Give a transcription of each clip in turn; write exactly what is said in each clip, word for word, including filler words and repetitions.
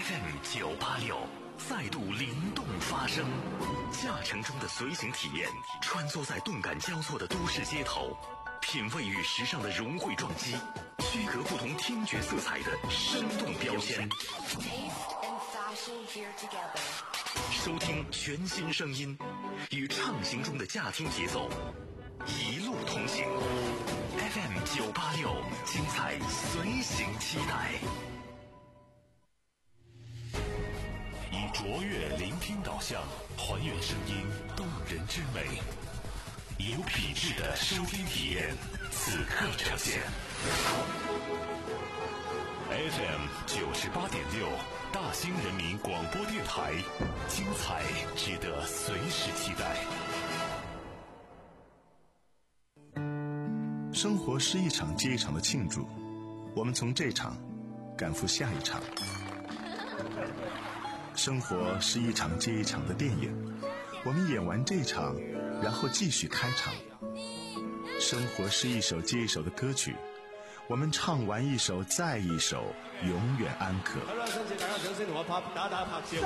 F M 九八六再度灵动发声，驾乘中的随行体验，穿梭在动感交错的都市街头，品味与时尚的融汇撞击，区隔不同听觉色彩的生动标签。收听全新声音，与畅行中的驾听节奏，一路同行。F M 九八六，精彩随行期待。以卓越聆听导向，还原声音动人之美，有品质的收听体验，此刻呈现。F M 九十八点六，大兴人民广播电台，精彩值得随时期待。 生活是一场接一场的庆祝，我们从这场赶赴下一场。生活是一场接一场的电影，我们演完这场，然后继续开场。生活是一首接一首的歌曲，我们唱完一首再一首，永远安可。 好啦，先生大家掌聲同我拍打打拍攝。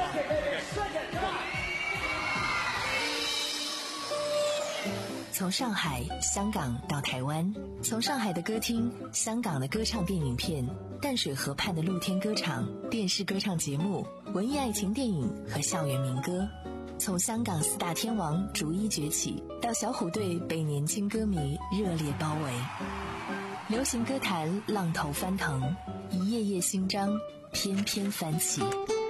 從上海、香港到台灣，從上海的歌廳、香港的歌唱電影片、淡水河畔的露天歌場、電視歌唱節目、文藝愛情電影和校園民歌，從香港四大天王逐一崛起，到小虎隊被年輕歌迷熱烈包圍，流行歌壇浪頭翻騰，一頁頁新章翩翩翻起。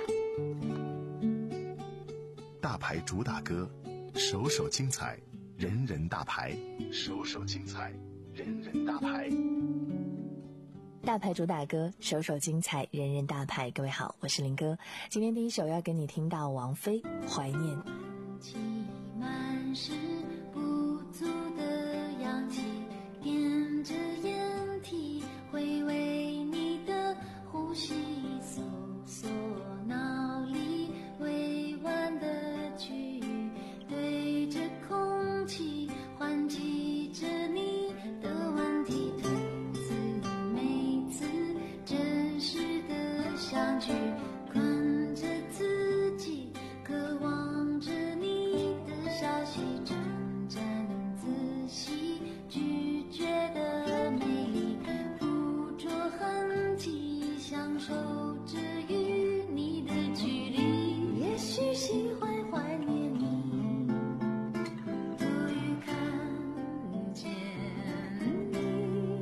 大牌主打歌，首首精彩，人人大牌，首首精彩，人人大牌。 大牌主打歌，首首精彩，人人大牌。各位好，我是林哥。今天第一首要跟你听到王菲《怀念》。 气满是不足的氧气，踮着眼体回味你的呼吸，搜索脑里委婉的句语，对着空气唤起着你的问题，推自每次真实的相聚，困着自己，渴望着你的消息，真正仔细拒绝的美丽，捕捉痕迹，享受着与你的距离，也许喜欢怀念你，多于看见你，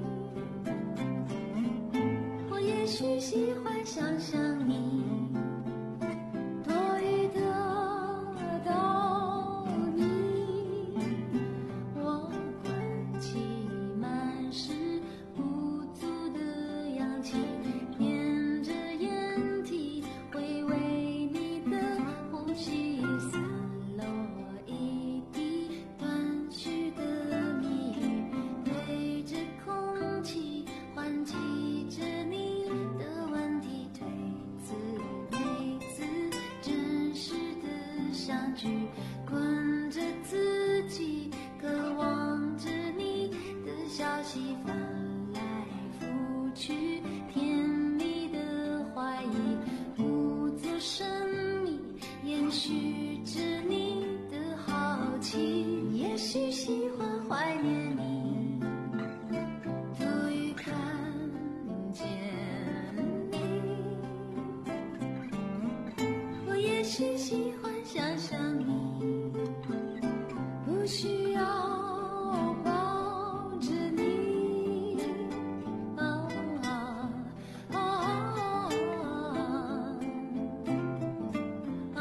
我也许喜欢想象你，多于得到你，我关起满是不足的氧气，踮着眼体回味你的呼吸，散落一地断续的谜语，对着空气唤起着你的问题，推自每次真实的相聚，困着自己，渴望着你的消息，翻来覆去，甜蜜的怀疑，故作神秘，延续着你的好奇，也许喜欢怀念你，多于看见你，我也许喜欢想象你，不需要抱着你，啊啊啊啊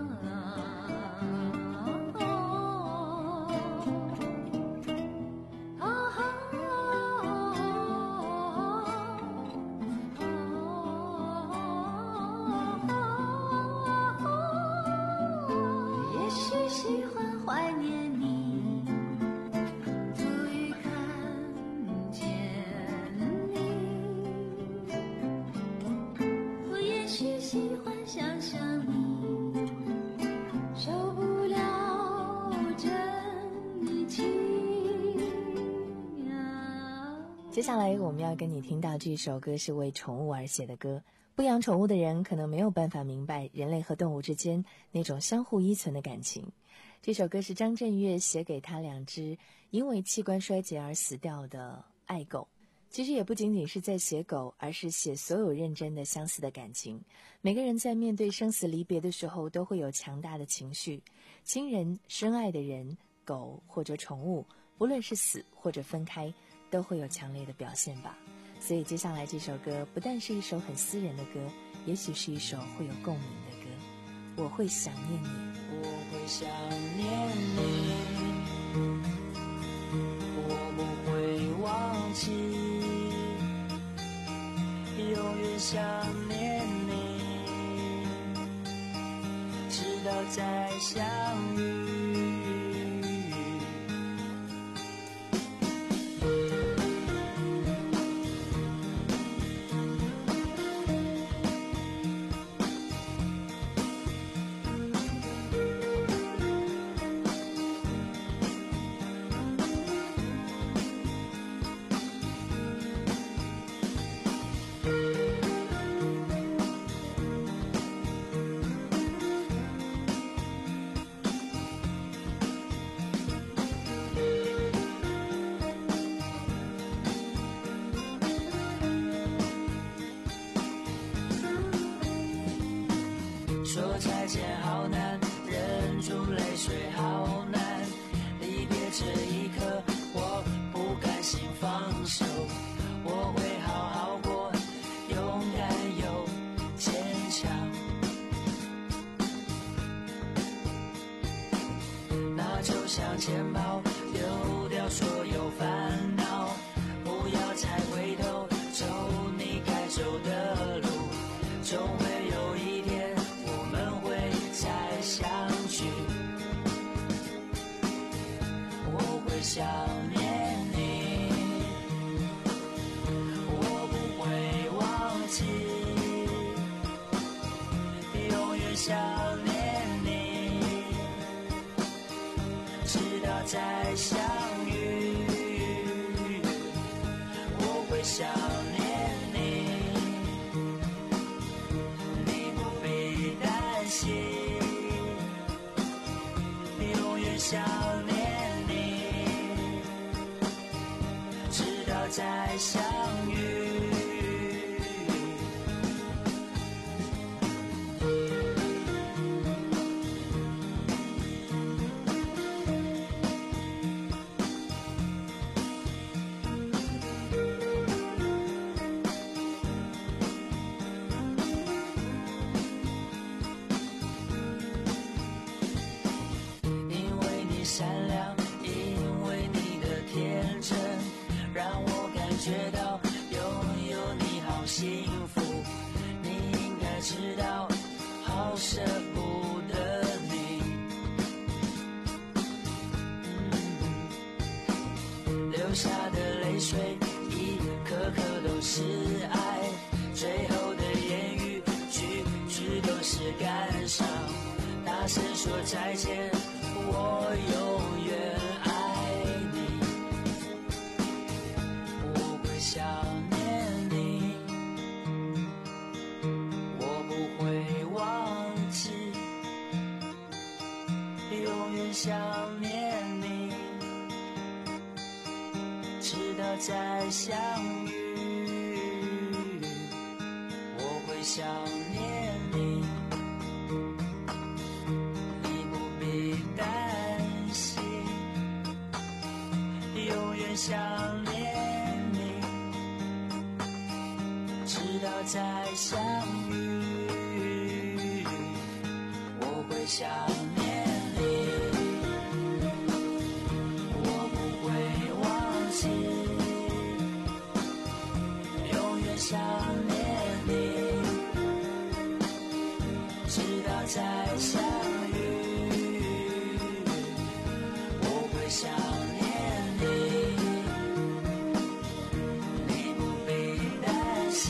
也许喜欢怀念你，多于看见你，我也许喜欢想象你，受不了真情啊。 接下来我们要跟你听到这首歌是为宠物而写的歌， 不养宠物的人可能没有办法明白人类和动物之间那种相互依存的感情。这首歌是张震岳写给他两只因为器官衰竭而死掉的爱狗。其实也不仅仅是在写狗，而是写所有认真的相似的感情。每个人在面对生死离别的时候都会有强大的情绪，亲人、深爱的人、狗或者宠物，不论是死或者分开，都会有强烈的表现吧。所以接下来这首歌不但是一首很私人的歌，也许是一首会有共鸣的歌。我会想念你， 我会想念你，我不会忘记，永远想念你，直到再相遇。说再见好难，忍住泪水好难，离别这一刻我不甘心放手，我会好好过，勇敢又坚强。那就像钱包丢掉所有烦恼，不要再回头，走你该走的路，总会有一天我们会再相聚。我会想念你，我不会忘记，永远想念你，直到再相遇。我会想念你，你不必担心，永远想念你，直到再相遇。因为你善良，因为你的天真，让我感觉到拥有你好幸福。你应该知道，好舍不得你。嗯，流下的泪水一颗颗都是爱，最后的言语句句都是感伤。大声说再见，我永远爱你。我会想念你，我不会忘记，永远想念你，直到再相遇。我会想念你，永远想念你，直到再相遇。我会想念你，我不会忘记，永远想念你，直到再相遇。我会想念你，你不必担心，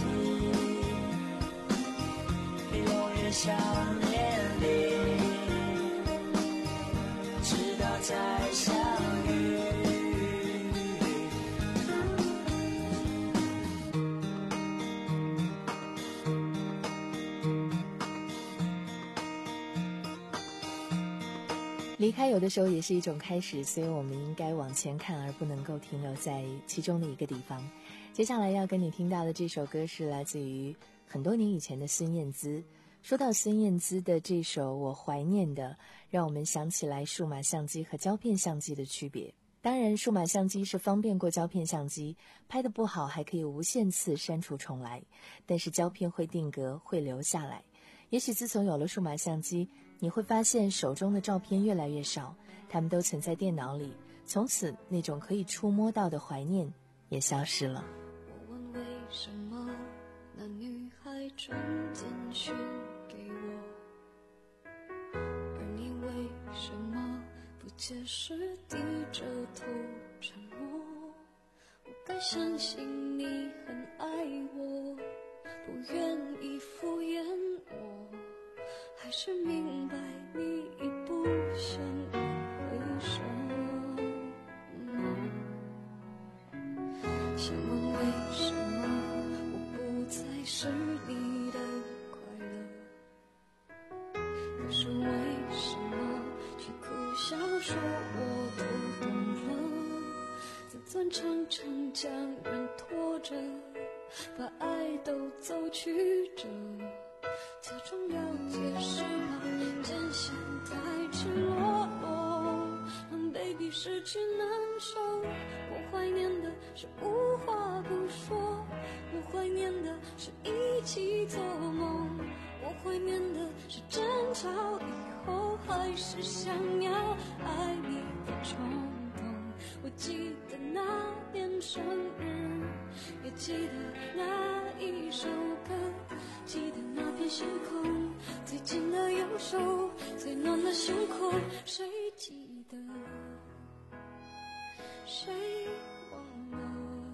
永远想念你，直到再相遇。 离开有的时候也是一种开始，所以我们应该往前看，而不能够停留在其中的一个地方。接下来要跟你听到的这首歌是来自于很多年以前的孙燕姿。说到孙燕姿的这首《我怀念的》，让我们想起来数码相机和胶片相机的区别。当然，数码相机是方便过胶片相机，拍得不好还可以无限次删除重来，但是胶片会定格，会留下来。也许自从有了数码相机，你会发现手中的照片越来越少，它们都存在电脑里，从此那种可以触摸到的怀念也消失了。 我问为什么那女孩传简讯给我，而你为什么不解释，低着头沉默？我该相信你很爱我，不愿意敷衍我，还是明白你已不想回首？嗯，想问为什么我不再是你的快乐，可是为什么却苦笑说我都懂了？自尊常常将人拖着，把爱都走曲折，假装了解是怕艰险太赤裸裸，让 baby 失去难受。我怀念的是无话不说，我怀念的是一起做梦，我怀念的是争吵以后还是想要爱你的冲动。我记得那年生日，也记得那一首歌，记得那片星空，最近的右手，最暖的胸口，谁记得？谁忘了？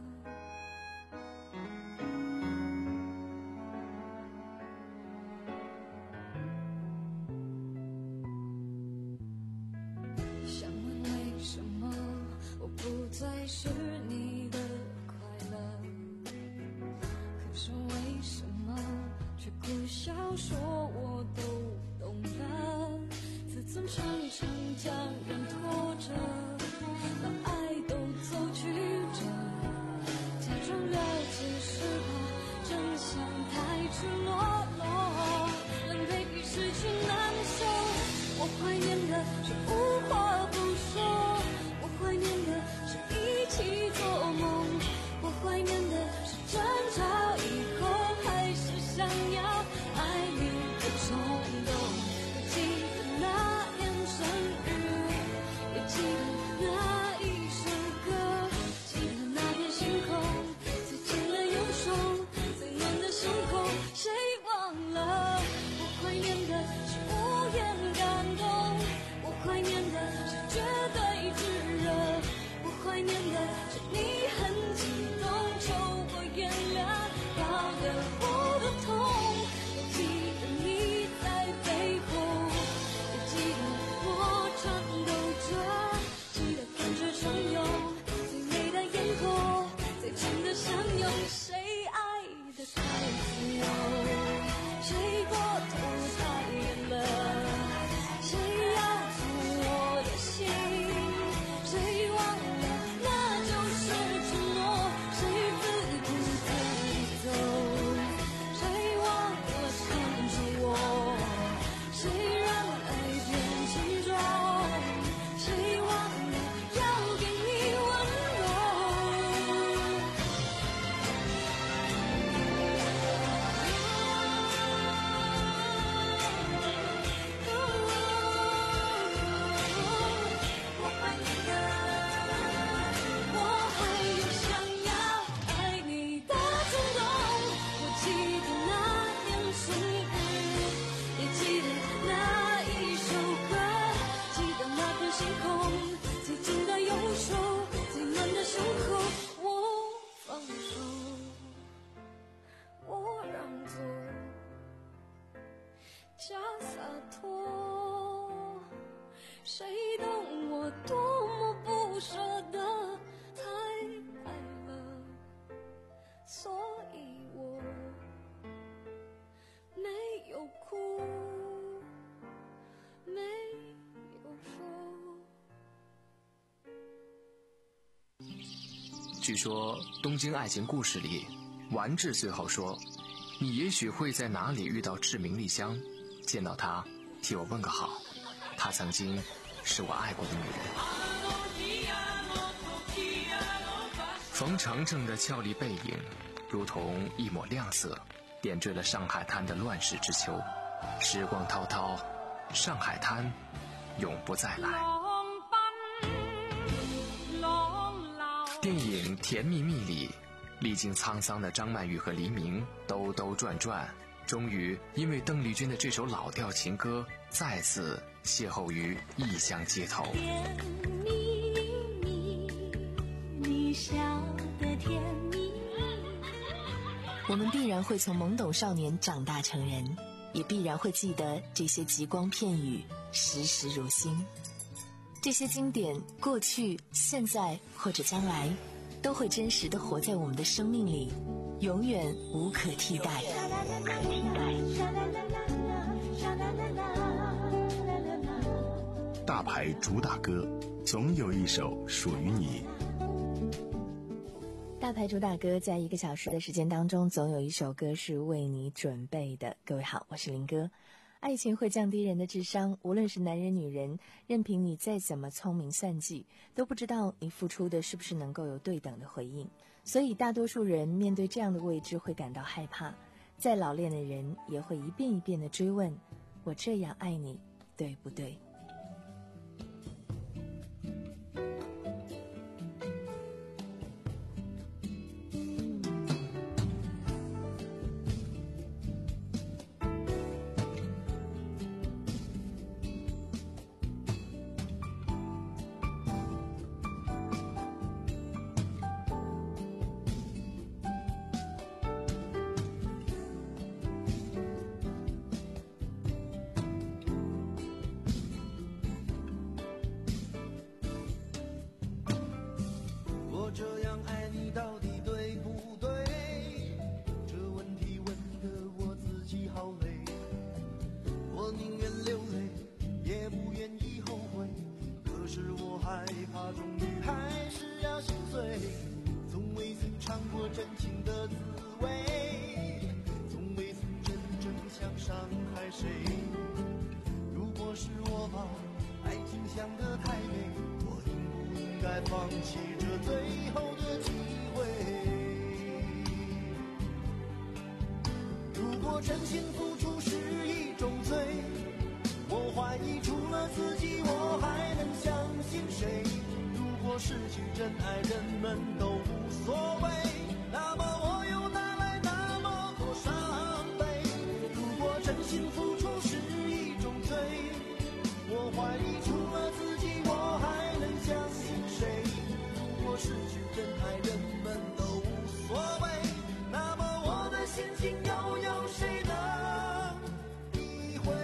想问为什么我不再是你的快乐，可是为什么却苦笑说我都懂了？自尊常常将人拖着，把爱都走曲折，假装了解是怕真相太赤裸裸，让 baby 失去难受。我怀念的是无话不说，我怀念的是一起做梦，我怀念的是争吵以后还是想要爱你的冲动。我记得那年生日，也记得那一首歌，记得那片星空，最近的右手， 据说《东京爱情故事》里，丸治最后说，你也许会在哪里遇到志明丽香，见到她替我问个好，她曾经是我爱过的女人。冯程程的俏丽背影如同一抹亮色，点缀了上海滩的乱世之秋。时光滔滔，上海滩永不再来。电影《甜蜜蜜》里，历经沧桑的张曼玉和黎明兜兜转转，终于因为邓丽君的这首老调情歌，再次邂逅于异乡街头。 甜蜜蜜，你笑得甜蜜蜜。 我们必然会从懵懂少年长大成人，也必然会记得这些极光片语，时时如新。这些经典，过去、现在或者将来，都会真实地活在我们的生命里，永远无可替代。 大牌主打歌，总有一首属于你。 大牌主打歌，在一个小时的时间当中，总有一首歌是为你准备的。各位好，我是林哥。爱情会降低人的智商，无论是男人女人，任凭你再怎么聪明算计，都不知道你付出的是不是能够有对等的回应。所以大多数人面对这样的未知会感到害怕，再老练的人也会一遍一遍地追问，我这样爱你对不对？ 放弃这最后的机会。如果真心付出是一种罪，我怀疑除了自己我还能相信谁？如果失去真爱人们都无所谓，那么我又哪来那么多伤悲？如果真心付出是一种罪，我怀疑除了自己我还能相信谁？如果失去真爱人们都无所谓，那么我的心情又有谁能理会？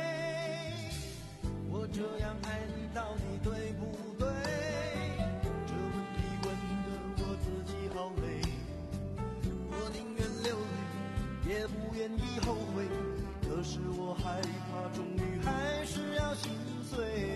我这样爱你到底对不对？这问题问得我自己好累，我宁愿流泪也不愿意后悔，可是我害怕终于还是要心碎。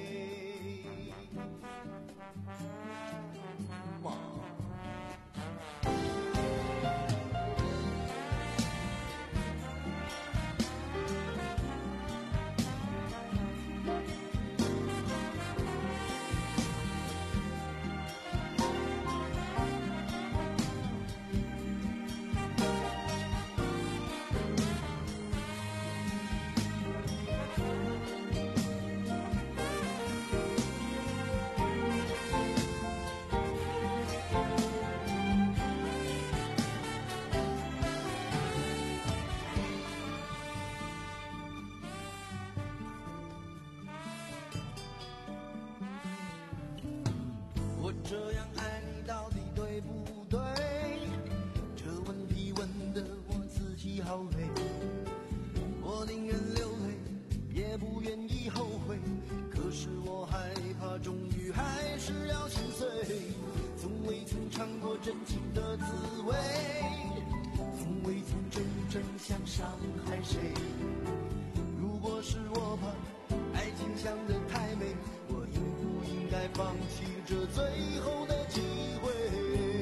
我这样爱你到底对不对？这问题问得我自己好累，我宁愿流泪也不愿意后悔，可是我害怕终于还是要心碎。从未曾尝过真情的滋味，从未曾真正想伤害谁。如果是我把爱情想得太美，我应不应该放弃这最后的机会？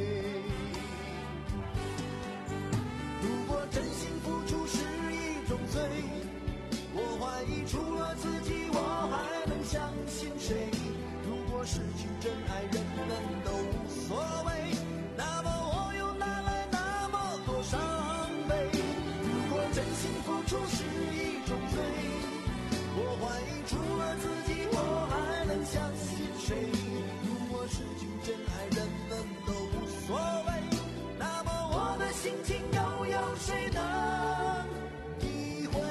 出是一种罪。我怀疑除了自己，我还能相信谁？如果失去真爱，人们都无所谓，那么我的心情又有谁能体会？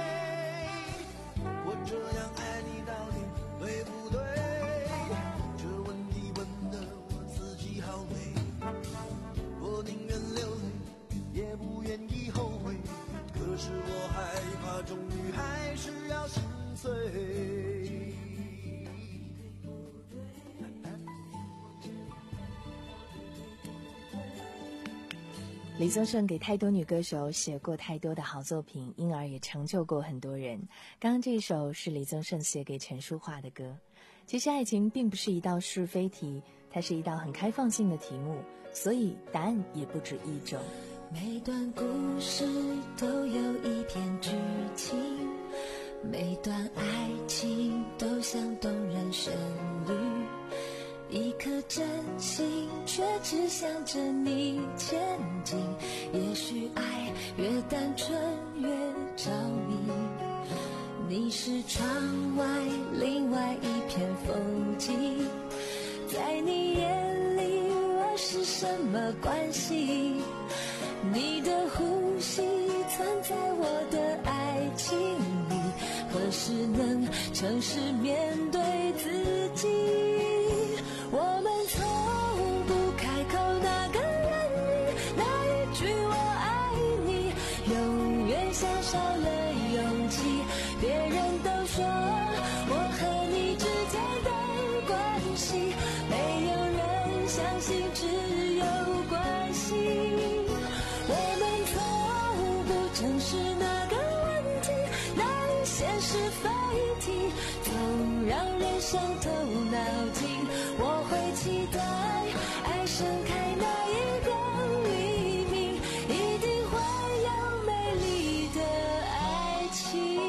我这样爱你到底对不对？这问题问得我自己好累，我宁愿流泪，也不愿意后悔。可是我害怕，终于还是要心碎。 李宗盛给太多女歌手写过太多的好作品，因而也成就过很多人。刚刚这一首是李宗盛写给陈淑桦的歌。其实爱情并不是一道是非题，它是一道很开放性的题目，所以答案也不止一种。 每段故事都有一篇剧情，每段爱情都像动人旋律，一颗真心却只想着你前进。也许爱越单纯越着迷，你是窗外另外一片风景，在你眼里我是什么关系？你的呼吸存在我的爱情里，何时能诚实面对自己？我们从不开口那个原因，那一句我爱你永远像少了勇气。别人都说我和你之间的关系，没有人相信只有关系。我们从不正视那个问题，那一些是非题，总让人伤透脑筋。我会期待爱盛开那一个黎明，一定会有美丽的爱情。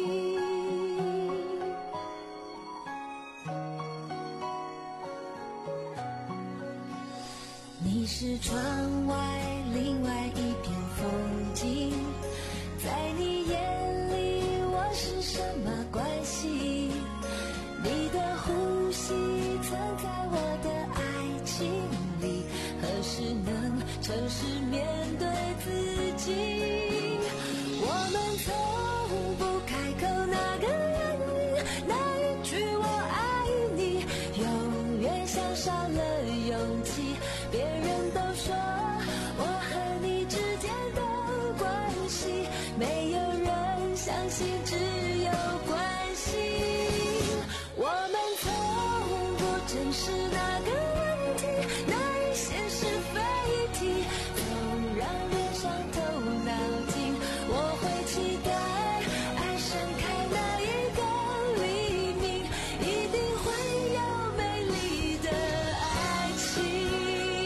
你是窗外另外一片风景，在你眼里我是什么关系？你的呼吸存在我的爱情里，何时能诚实面对自己？我们从不开口那个原因，那一句我爱你永远像少了勇气。别人都说我和你之间的关系，没有人相信只有关系。我们从不正视那个问题，那一些是非题，总让人伤透脑筋。我会期待爱盛开那一个黎明，一定会有美丽的爱情。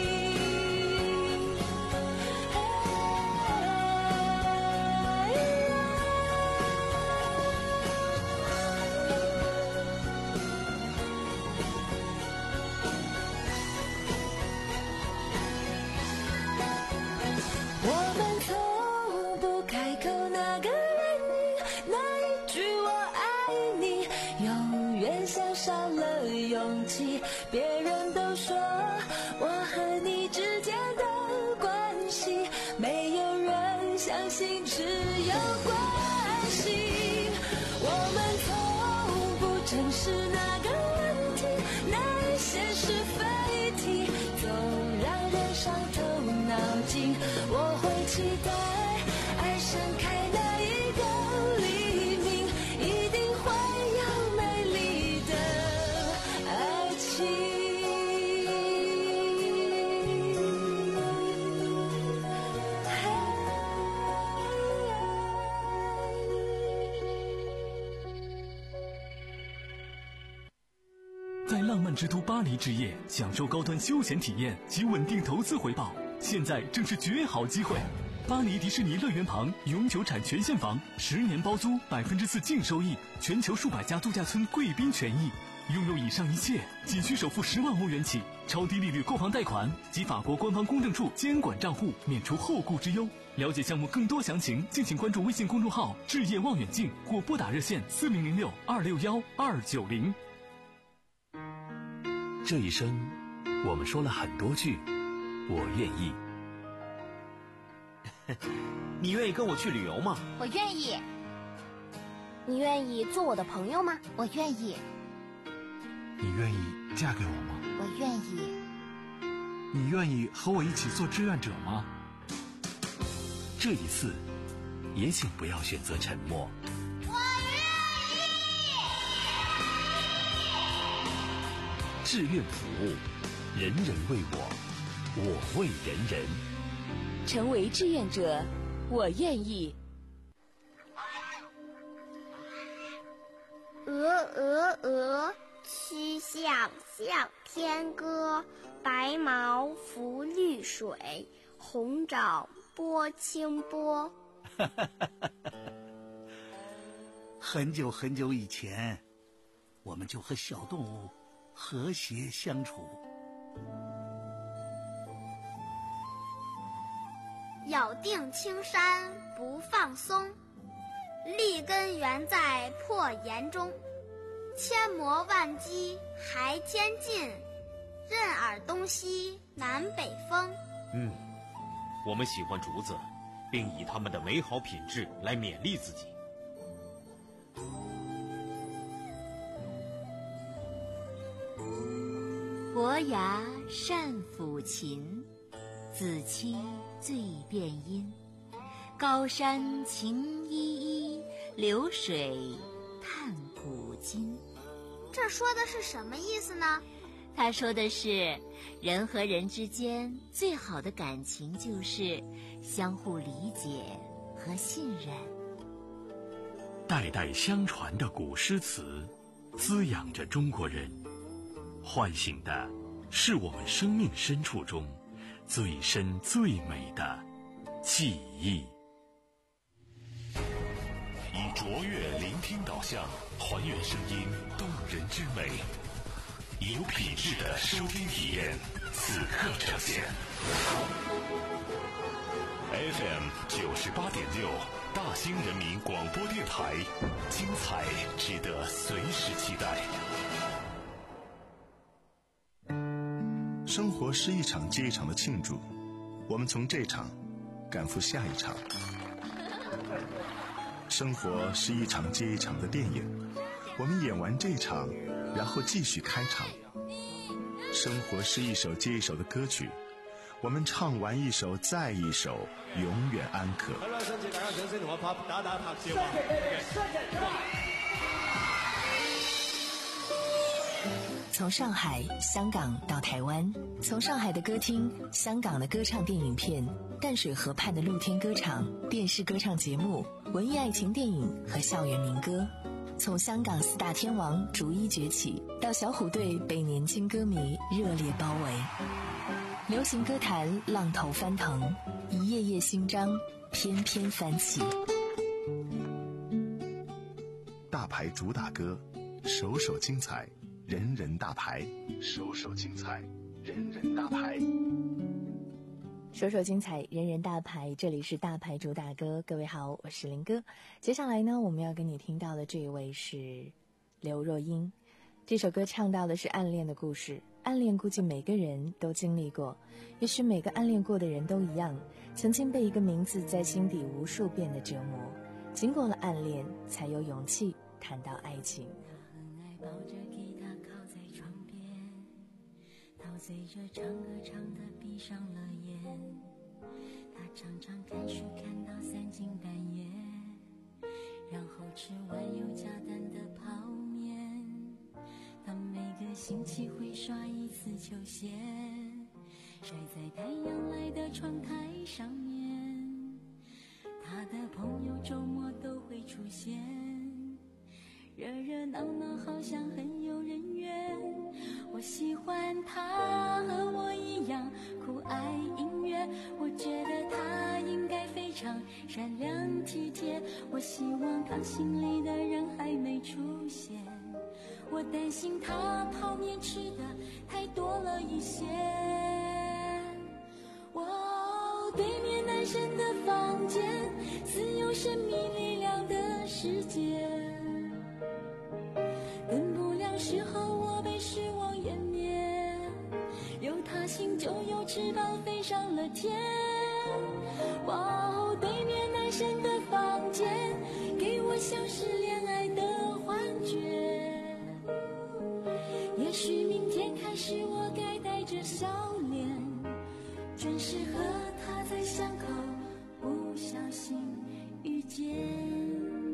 我们从不开口那个原因，那一句我爱你永远像少了勇气。别人都说我和你之间的关系，没有人相信只有关系。我们从不正视那个问题，那一些是非题，总让人伤透脑筋。我会期待爱盛开那一个黎明，一定会有美丽的爱情。 在浪漫之都巴黎之夜，享受高端休闲体验及稳定投资回报，现在正是绝好机会！巴黎迪士尼乐园旁永久产权现房，十年包租，百分之四净收益，全球数百家度假村贵宾权益， 拥有以上一切，仅需首付十万欧元起，超低利率购房贷款及法国官方公证处监管账户，免除后顾之忧。了解项目更多详情，敬请关注微信公众号“置业望远镜”或拨打热线四零零六二六幺二九零。 这一生，我们说了很多句“我愿意”。 你愿意跟我去旅游吗？ 我愿意。你愿意做我的朋友吗？我愿意。 你愿意嫁给我吗？ 我愿意。 你愿意和我一起做志愿者吗？ 这一次，也请不要选择沉默。 我愿意。志愿服务，人人为我，我为人人。 成为志愿者，我愿意。 鹅鹅鹅，曲项向天歌。白毛浮绿水，红掌拨清波。 很久很久以前，我们就和小动物和谐相处。 咬定青山不放松，立根原在破岩中。千磨万击还坚劲，任尔东西南北风。 嗯，我们喜欢竹子，并以它们的美好品质来勉励自己。 伯牙善抚琴，子期最辨音。高山晴依依，流水探古今。 这说的是什么意思呢？ 他说的是，人和人之间最好的感情就是相互理解和信任。 代代相传的古诗词，滋养着中国人，唤醒的是我们生命深处中最深最美的记忆。 以卓越聆听导向，还原声音动人之美，有品质的收听体验，此刻呈现。F M 九十八点六，大兴人民广播电台，精彩值得随时期待。 生活是一场接一场的庆祝，我们从这场赶赴下一场。生活是一场接一场的电影，我们演完这场，然后继续开场。生活是一首接一首的歌曲，我们唱完一首再一首，永远安可。 从上海、香港到台湾，从上海的歌厅、香港的歌唱电影片、淡水河畔的露天歌场、电视歌唱节目、文艺爱情电影和校园民歌，从香港四大天王逐一崛起，到小虎队被年轻歌迷热烈包围，流行歌坛浪头翻腾，一页页新章翩翩翻起。 大牌主打歌，首首精彩，人人大牌，首首精彩，人人大牌。 首首精彩，人人大牌，这里是大牌主打歌。各位好，我是林哥。接下来呢，我们要跟你听到的这一位是刘若英。这首歌唱到的是暗恋的故事，暗恋估计每个人都经历过，也许每个暗恋过的人都一样，曾经被一个名字在心底无数遍的折磨，经过了暗恋，才有勇气谈到爱情。 抱着吉他靠在床边，陶醉着唱歌唱得闭上了眼。他常常看书看到三更半夜，然后吃完有加蛋的泡面。他每个星期会刷一次球鞋，晒在太阳来的窗台上面。他的朋友周末都会出现，热热闹闹好像很有人缘。我喜欢他和我一样酷爱音乐，我觉得他应该非常善良体贴。我希望他心里的人还没出现， 我担心他泡面吃的太多了一些。哇哦，对面男生的房间，似有神秘力量的世界。等不了时候，我被失望湮灭。有他心就有翅膀飞上了天。哇哦，对面男生的房间，给我像是恋爱的幻觉。也许明天开始，我该带着笑脸，准时和他在巷口不小心遇见。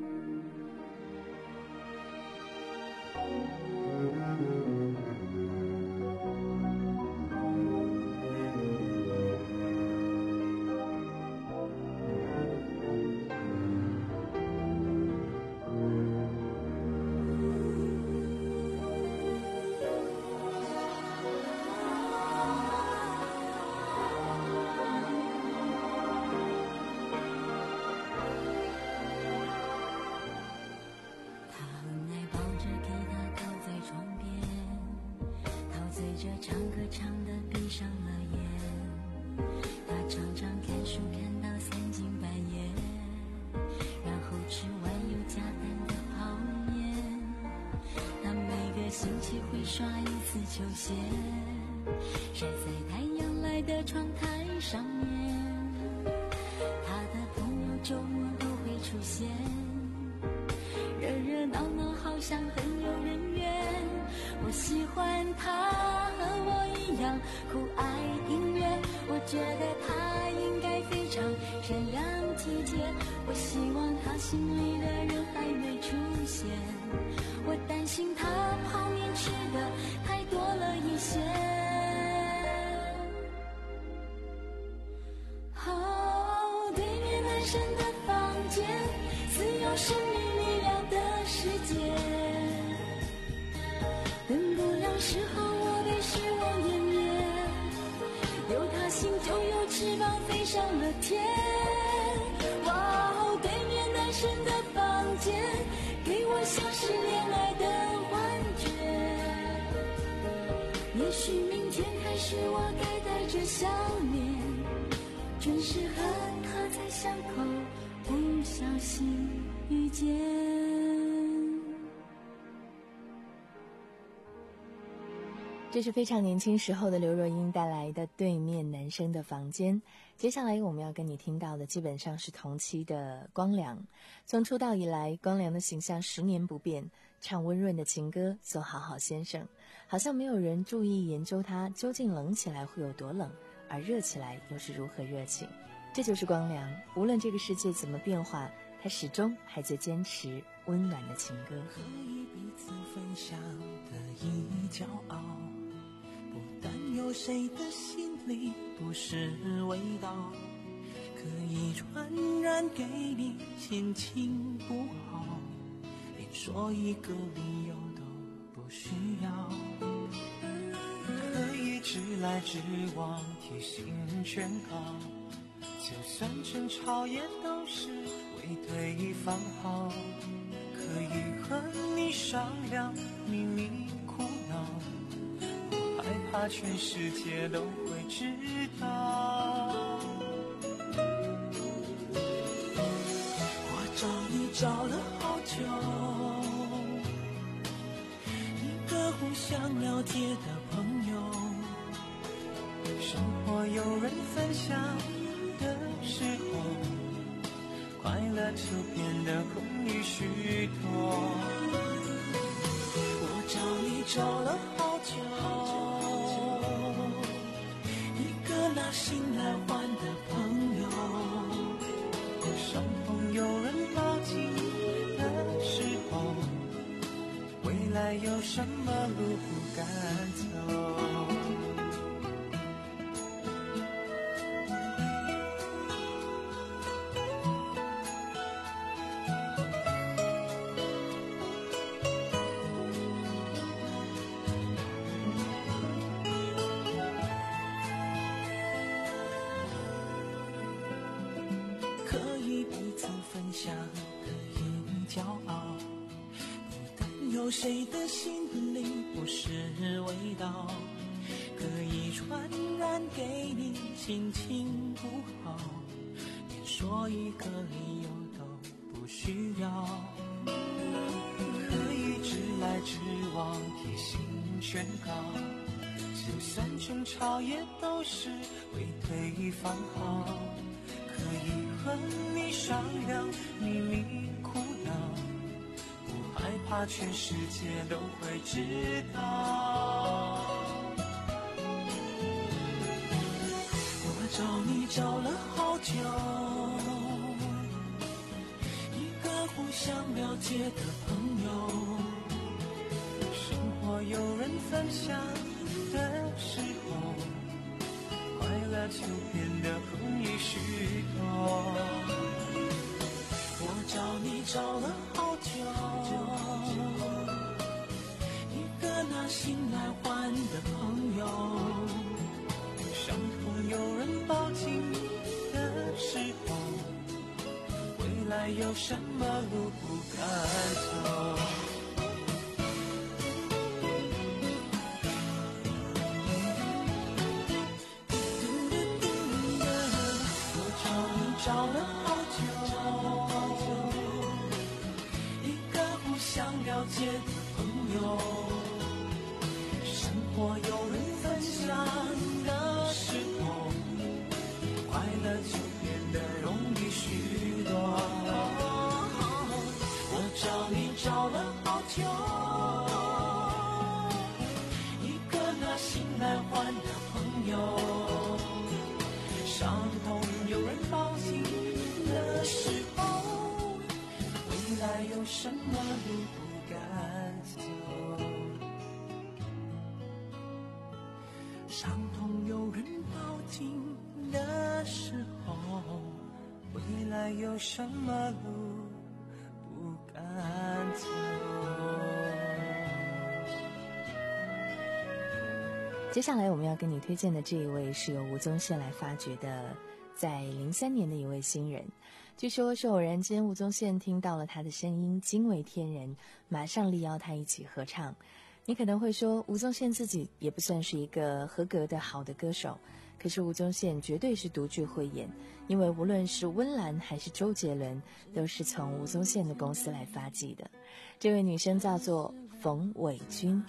唱歌唱得闭上了眼，他常常看书看到三更半夜，然后吃完有加蛋的泡面。他每个星期会刷一次球鞋，晒在太阳来的窗台上面。他的朋友周末都会出现，热热闹闹好像很有人缘。我喜欢他和我一样酷爱音乐，我觉得他应该非常善良体贴。我希望他心里的人还没出现，我担心他泡面吃的太多了一些。哦，对面男生的房间，似有神秘力量的世界。等不了时候，我被失望湮灭。有他心就有翅膀飞上了天。哇哦，对面男生的房间，给我像是恋爱的幻觉。也许明天开始，我该带着笑脸，准时和他在巷口不小心遇见。 这是非常年轻时候的刘若英带来的《对面男生的房间》。接下来我们要跟你听到的基本上是同期的光良。从出道以来，光良的形象十年不变，唱温润的情歌，做好好先生，好像没有人注意研究他究竟冷起来会有多冷，而热起来又是如何热情。这就是光良，无论这个世界怎么变化，他始终还在坚持温暖的情歌。 可以彼此分享的一骄傲，不担忧谁的心里不是味道，可以传染给你心情不好，连说一个理由都不需要，可以直来直往提醒劝告，就算争吵也都是为对方好，可以和你商量秘密苦恼，不害怕全世界都会知道。我找你找了好久，一个互相了解的朋友，生活有人分享的时候，快乐就变得容易许多。我找你找了好久，一个拿心来换的朋友，伤痛有人抱紧的时候，未来有什么路不敢走。 有谁的心里不是味道，可以传染给你心情不好，连说一个理由都不需要，可以直来直往贴心宣告，就算争吵也都是为对方好，可以和你商量秘密苦恼，不害怕全世界都会知道。我找你找了好久，一个互相了解的朋友，生活有人分享的时候，快乐就变得容易许多。我找你找了好久，一个拿心来换的朋友，伤痛有人抱紧的时候，未来有什么路不敢走。找了好久，一个互相了解的朋友，生活有人分享的时候，快乐就变得容易许多。我找你找了好久，一个拿心来换的朋友，伤痛有人抱紧的时候，未来有什么路不敢走？伤痛有人抱紧的时候，未来有什么路不敢走？ 接下来我们要跟你推荐的这一位是由吴宗宪来发掘的，在零三年的一位新人。据说是偶然间吴宗宪听到了他的声音惊为天人，马上力邀他一起合唱。你可能会说吴宗宪自己也不算是一个合格的好的歌手，可是吴宗宪绝对是独具慧眼，因为无论是温岚还是周杰伦都是从吴宗宪的公司来发迹的。这位女生叫做冯伟君。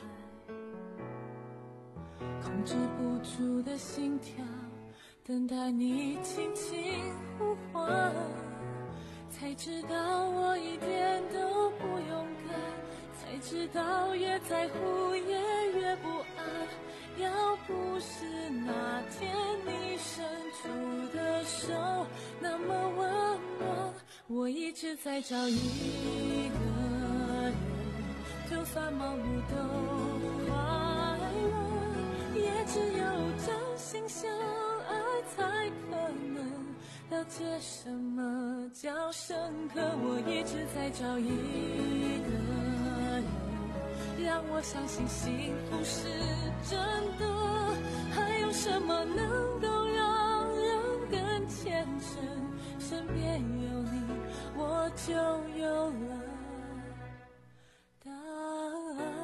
控制不住的心跳，等待你轻轻呼唤，才知道我一点都不勇敢，才知道越在乎也越不安。要不是那天你伸出的手那么温暖，我一直在找一个人，就算忙碌都快乐，也只有真心相爱才可能了解什么叫深刻。我一直在找一个人，让我相信幸福是真的，还有什么能够让人更虔诚？身边有你，我就有了答案。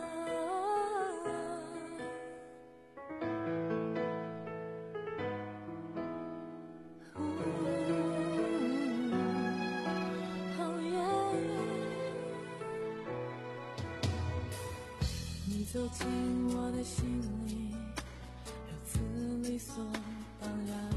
走进我的心里，如此理所当然，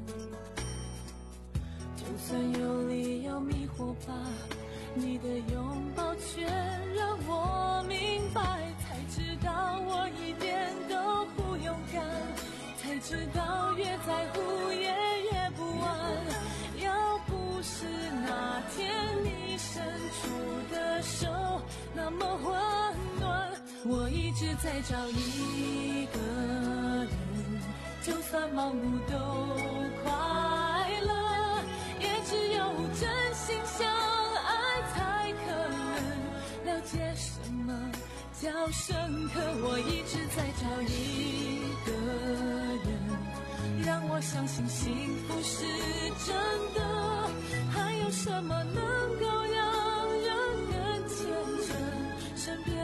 就算有理由迷惑吧，你的拥抱却让我明白，才知道我一点都不勇敢，才知道越在乎也越不安。要不是那天你伸出的手那么温暖，我一直在找一个人，就算忙碌都快乐，也只有真心相爱才可能了解什么叫深刻。我一直在找一个人，让我相信幸福是真的，还有什么能够让人更虔诚？身边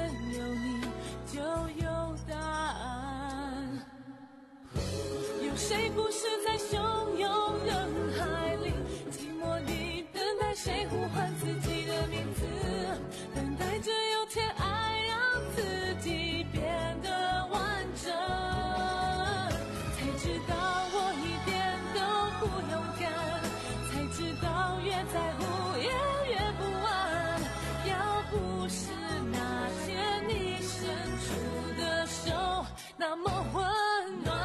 谁不是在汹涌人海里，寂寞地等待谁呼唤自己的名字，等待着有天爱让自己变得完整，才知道我一点都不勇敢，才知道越在乎也越不安，要不是那天你伸出的手那么温暖。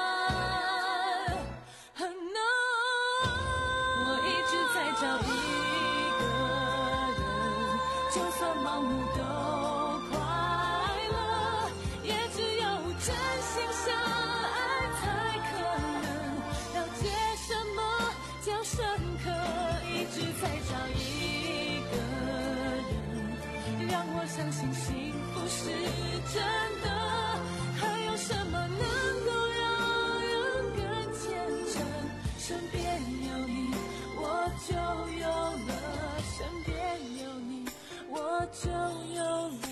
相信幸福是真的，还有什么能够让人更虔诚？身边有你，我就有了；身边有你，我就有了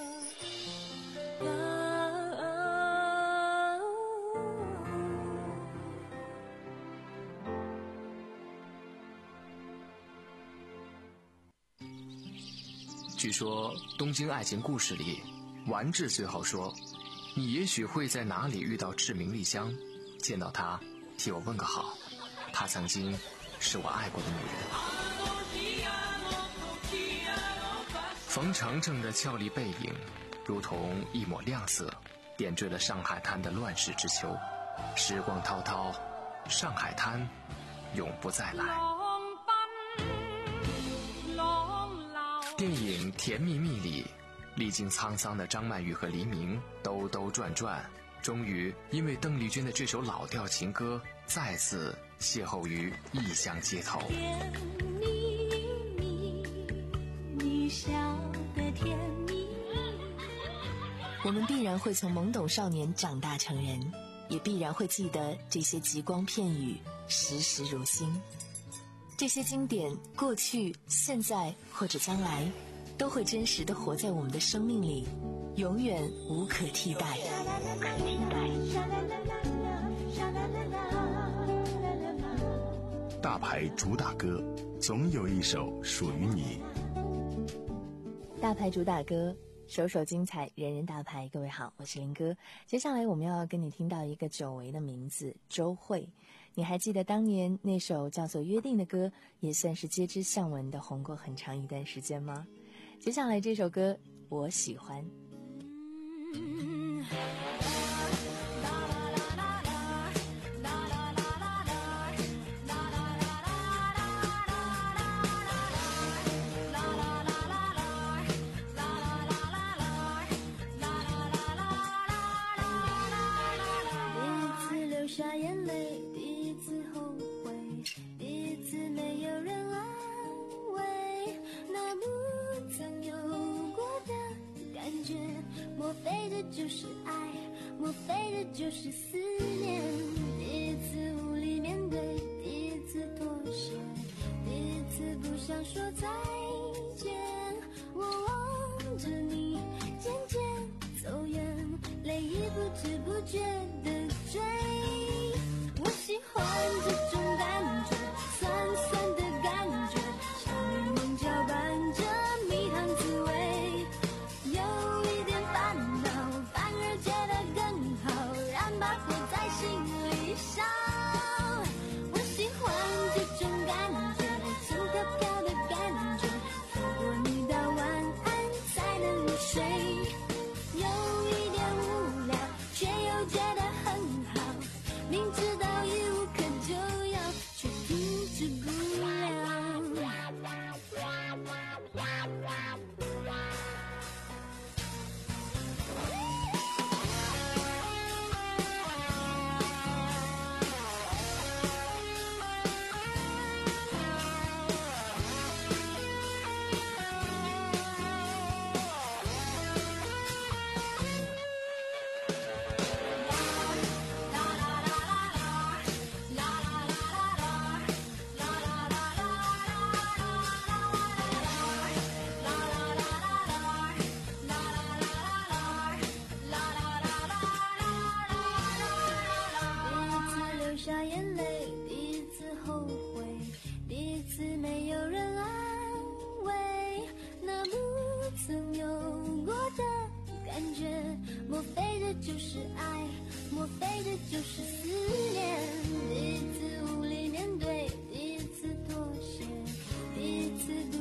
答案。 据说《东京爱情故事》里，丸治最后说：“你也许会在哪里遇到志明丽香，见到她，替我问个好。她曾经是我爱过的女人。”冯程程的俏丽背影，如同一抹亮色，点缀了上海滩的乱世之秋。时光滔滔，上海滩永不再来。电影《甜蜜蜜》里，历经沧桑的张曼玉和黎明兜兜转转，终于因为邓丽君的这首老调情歌，再次邂逅于异乡街头。 甜蜜蜜，你笑得甜蜜。 我们必然会从懵懂少年长大成人，也必然会记得这些极光片语，时时如新。这些经典，过去、现在或者将来，都会真实地活在我们的生命里，永远无可替代。 大牌主打歌，总有一首属于你。 大牌主打歌，首首精彩，人人大牌。各位好，我是林哥。接下来我们要跟你听到一个久违的名字，周蕙。你还记得当年那首叫做《约定》的歌，也算是街知巷闻的红过很长一段时间吗？接下来这首歌我喜欢。 莫非这就是爱？莫非这就是思念？第一次无力面对，第一次妥协，第一次不想说再见。我望着你渐渐走远，泪已不知不觉地追。我喜欢这种感觉，酸酸的感觉，像柠檬搅拌着蜜糖滋味。有一点烦恼，反而觉得更好，让它活在心里烧。我喜欢这种感觉，轻飘飘的感觉，错过你到晚安才能入睡。有一点无聊，却又觉得很好，明知道一无可救。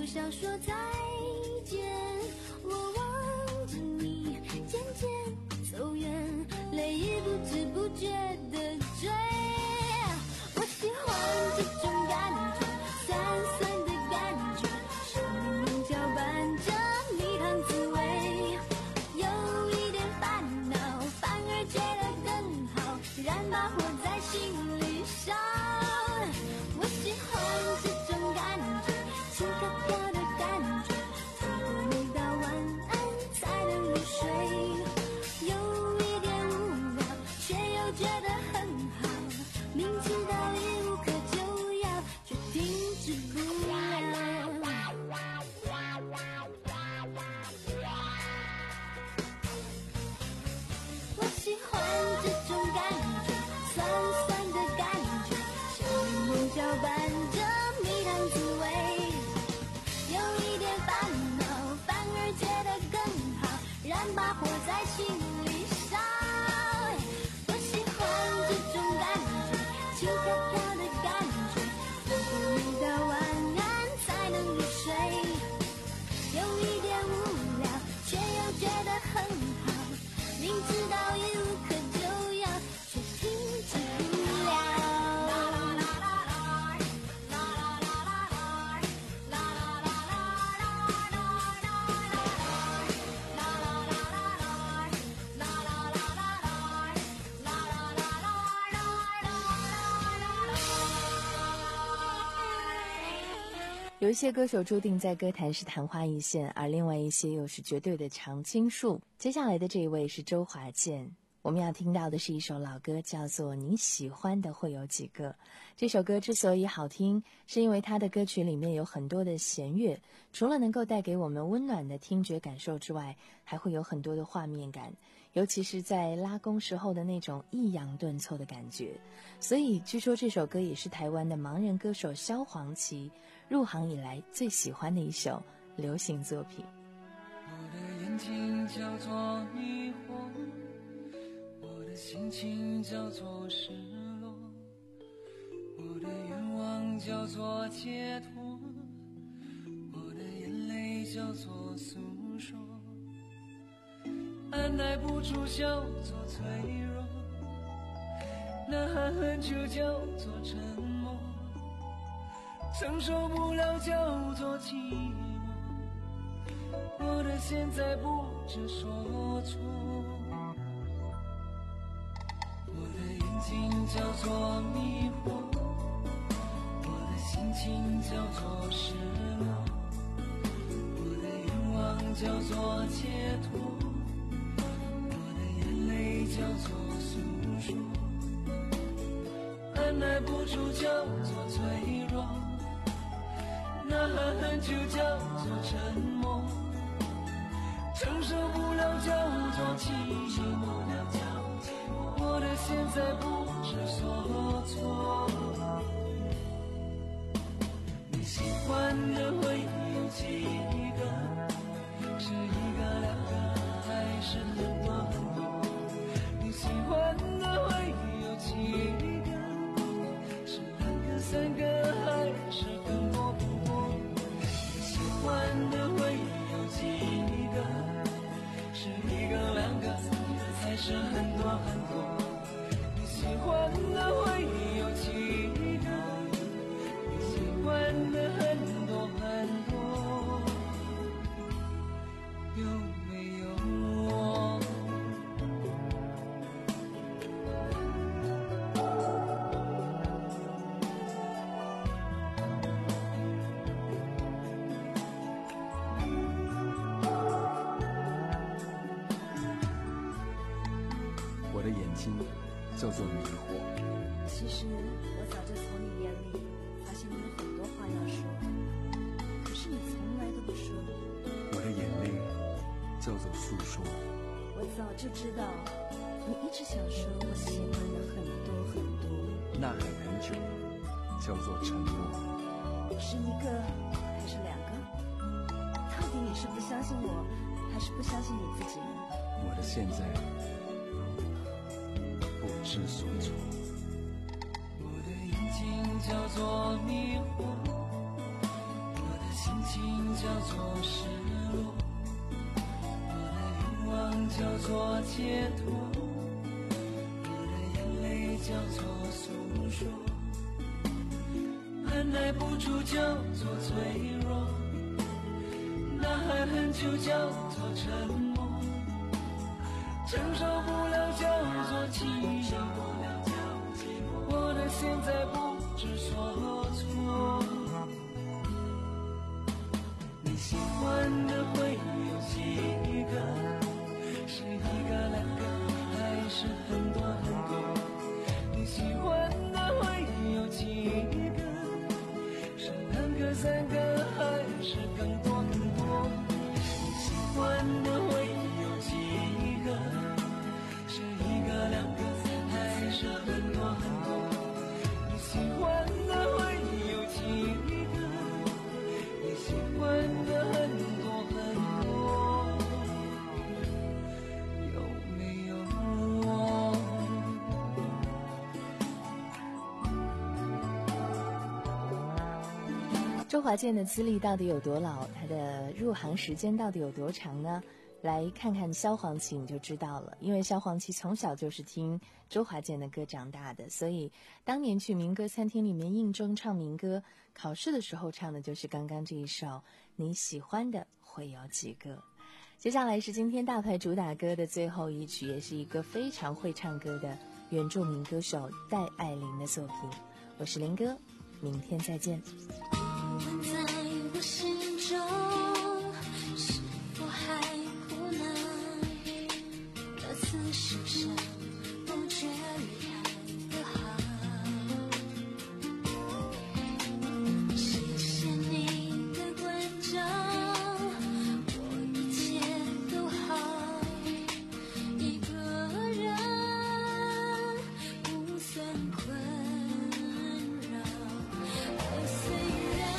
想说再见，我望着你渐渐走远，泪已不知不觉地追。我喜欢这种感觉，酸酸的感觉，是柠檬搅拌着蜜糖滋味，有一点烦恼，反而觉得更好，燃把火在心里烧。我喜欢这种感觉，轻飘飘的感觉，听过你道晚安才能入睡，有一点无聊，却又觉得很好，明知道一无可救药，却停止不了。我喜欢这种感觉，酸酸的感觉，像柠檬搅拌着蜜糖滋味，有一点烦恼，反而觉得更好，燃把火在心里烧。我喜欢这种感觉，轻飘飘的感觉，听过你的晚安才能入睡，有一点无聊，却又觉得很好，明知道一无可救药，却停止不了。 有一些歌手注定在歌坛是昙花一现，而另外一些又是绝对的常青树。接下来的这一位是周华健，我们要听到的是一首老歌，叫做《你喜欢的会有几个》。这首歌之所以好听，是因为它的歌曲里面有很多的弦乐，除了能够带给我们温暖的听觉感受之外，还会有很多的画面感，尤其是在拉弓时候的那种抑扬顿挫的感觉。所以据说这首歌也是台湾的盲人歌手萧煌奇入行以来最喜欢的一首流行作品。 我的眼睛叫做迷惑，我的心情叫做失落，我的愿望叫做解脱，我的眼泪叫做诉说，按耐不住叫做脆弱，呐喊很久叫做沉默，承受不了叫做寂寞，我的现在不知所措，我的眼睛叫做迷惑，我的心情叫做失落，我的愿望叫做解脱，我的眼泪叫做诉说，按耐不住叫做脆弱，呐喊很久叫做沉默，承受不了叫做寂寞，我的现在不知所措。你喜欢的会有几个？是一个两个还是很多很多？你喜欢的会有几个？是两个三个还是更多更多？你喜欢的会有几个？是一个两个还是很多很多？你喜欢的会有几个？你喜欢的很多很多，有没有我？ 我的眼睛叫做迷惑。 其实我早就从你眼里发现你有很多话要说，可是你从来都不说。 我的眼泪叫做诉说。 我早就知道你一直想说我喜欢的很多很多。 呐喊很久叫做沉默。 是一个还是两个？到底你是不相信我，还是不相信你自己呢？ 我的现在不知所措。 我的眼睛叫做迷惑，我的心心情叫做失落，我的愿望叫做解脱，我的眼泪叫做诉说，按耐不住叫做脆弱，呐喊很久叫做沉默，承受不了叫做寂寞，我的现在不知所措。你喜欢的会有几个？是一个两个还是很多很多？你喜欢的会有几个？是两个三个还是更多更多？你喜欢的会有几个？是一个两个还是很多很多？你喜欢的会有几个？你喜欢的很多很多，有没有我？ 周华健的资历到底有多老？他的入行时间到底有多长呢？来看看萧煌奇你就知道了，因为萧煌奇从小就是听周华健的歌长大的，所以当年去民歌餐厅里面应征唱民歌，考试的时候唱的就是刚刚这一首你喜欢的会有几个。接下来是今天大牌主打歌的最后一曲，也是一个非常会唱歌的原住民歌手戴爱玲的作品。我是林哥，明天再见。 在我心中是否还苦呢？那次受伤不觉离开的好，谢谢你的关照，我一切都好，一个人不算困扰，爱虽然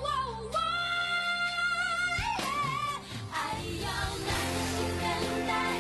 爱要耐心等待。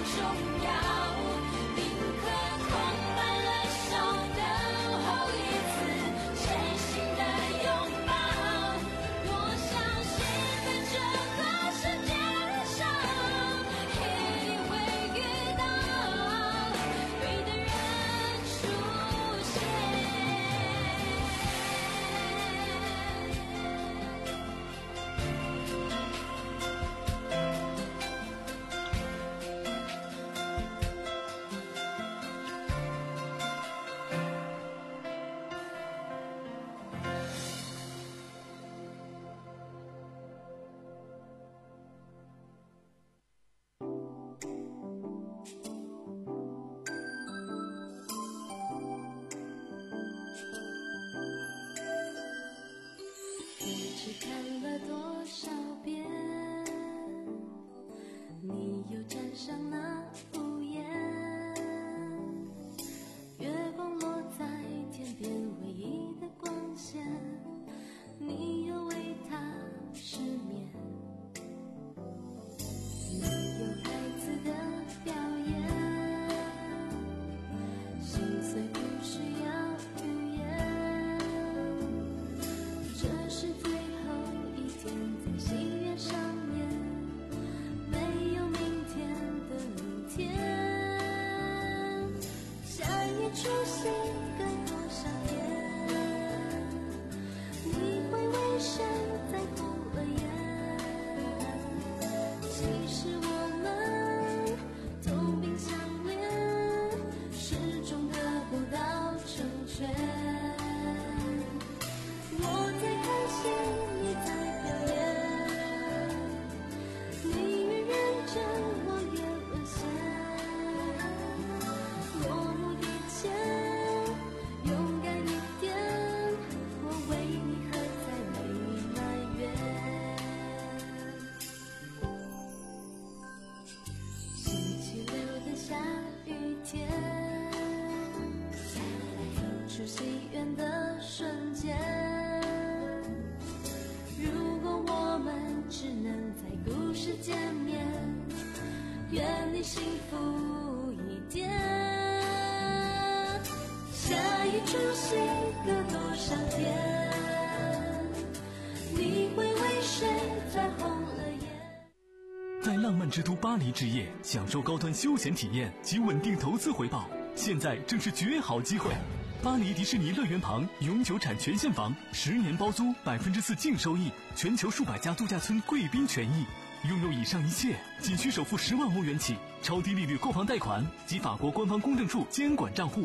重要。林肯空满了手，等候一次真心的拥抱。我相信在这个世界上，一定会遇到对的人出现。 一直看了多少遍，你又站上那屋檐，月光落在天边唯一的光线，你又为它失眠。没有孩子的表演，心碎不需要语言，这是最后一天在心愿上面，没有明天的明天。下一出戏该多少天？你会为谁在红了眼？其实我们同病相怜，始终得不到成全。我在看戏，你在表演，你越认真，我越沦陷。落幕以前，勇敢一点，我为你何在没埋怨。星期六的下雨天，走出戏院的瞬间，如果我们只能在故事见面，愿你幸福一点。下一出戏隔多少天？你会为谁再红了眼？ 在浪漫之都巴黎之夜，享受高端休闲体验及稳定投资回报，现在正是绝好机会。巴黎迪士尼乐园旁永久产权现房，十年包租，百分之四净收益，全球数百家度假村贵宾权益。拥有以上一切，仅需首付十万欧元起，超低利率购房贷款及法国官方公证处监管账户。